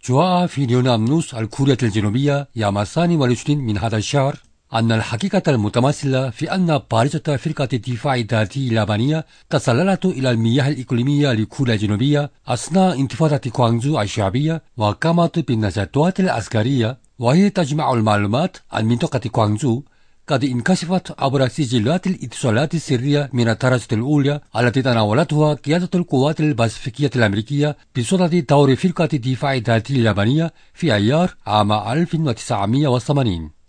جاء في اليوم نص الكوريا الجنوبية يوم 22 من هذا الشهر أن الحقيقة المتمثلة في أن بارزة فرقة الدفاع الذاتي اليابانية تسللت إلى المياه الإقليمية لكوريا الجنوبية أثناء انتفاضة كوانزو الشعبية، وقامت بالنشاطات العسكرية وهي تجمع المعلومات عن منطقة كوانزو. قد انكشفت عبر سجلات الاتصالات السرية من الدرجة الأولى التي تناولتها قيادة القوات الباسفيكية الأمريكية بصدد دور فرقة الدفاع الذاتي اليابانية في أيار عام 1980.